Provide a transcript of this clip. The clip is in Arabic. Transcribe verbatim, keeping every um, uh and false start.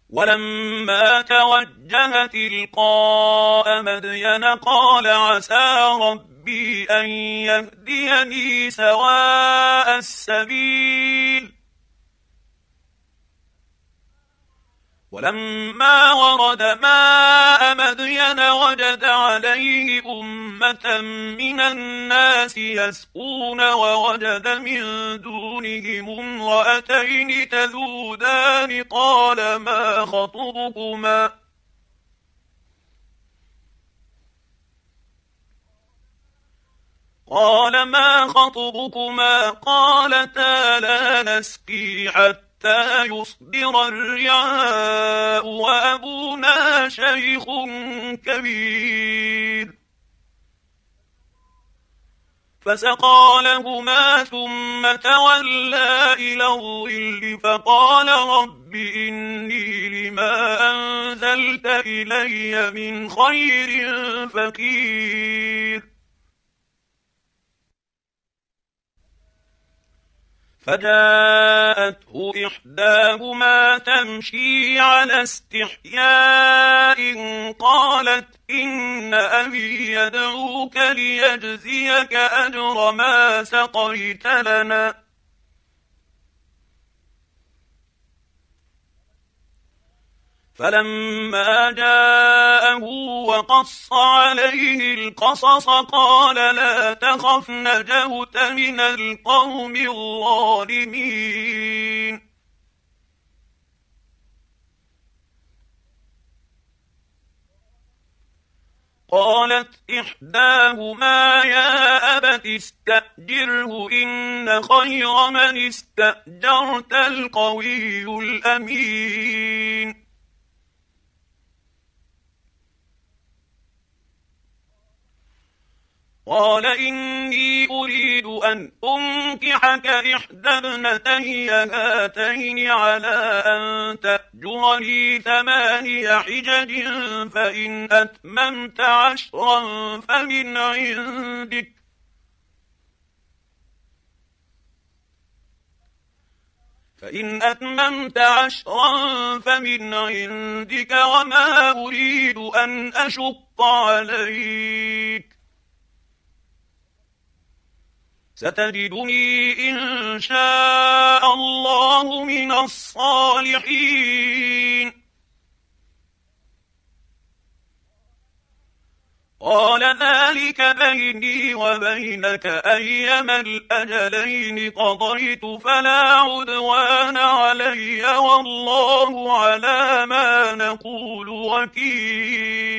ولما توجه تلقاء مدين قال عسى ربي أن يهديني سواء السبيل. ولما ورد ماء مدين وجد عليه أمة من الناس يسقون ووجد من دونهم امرأتين تذودان قال ما خطبكما قال ما خطبكما قالتا لا نسقي حتى حتى يصدر الرعاء وأبونا شيخ كبير. فسقى لهما ثم تولى إلى الظل فقال رب إني لما أنزلت إلي من خير فقير. فجاءته إحداهما تمشي على استحياء قالت إن أبي يدعوك ليجزيك أجر ما سقيت لنا. فلما جاءه وقص عليه القصص قال لا تخف نجوت من القوم الظالمين. قالت إحداهما يا أبت استأجره إن خير من استأجرت القوي الأمين. قال إني أريد أن أنكحك إحدى ابنتي هاتين على أن تأجرني ثماني حجج فإن أتممت عشرا فمن عندك فإن أتممت عشرا فمن عندك وما أريد أن أشق عليك ستجدني إن شاء الله من الصالحين. قال ذلك بيني وبينك أيما الأجلين قضيت فلا عدوان علي والله على ما نقول وكيل.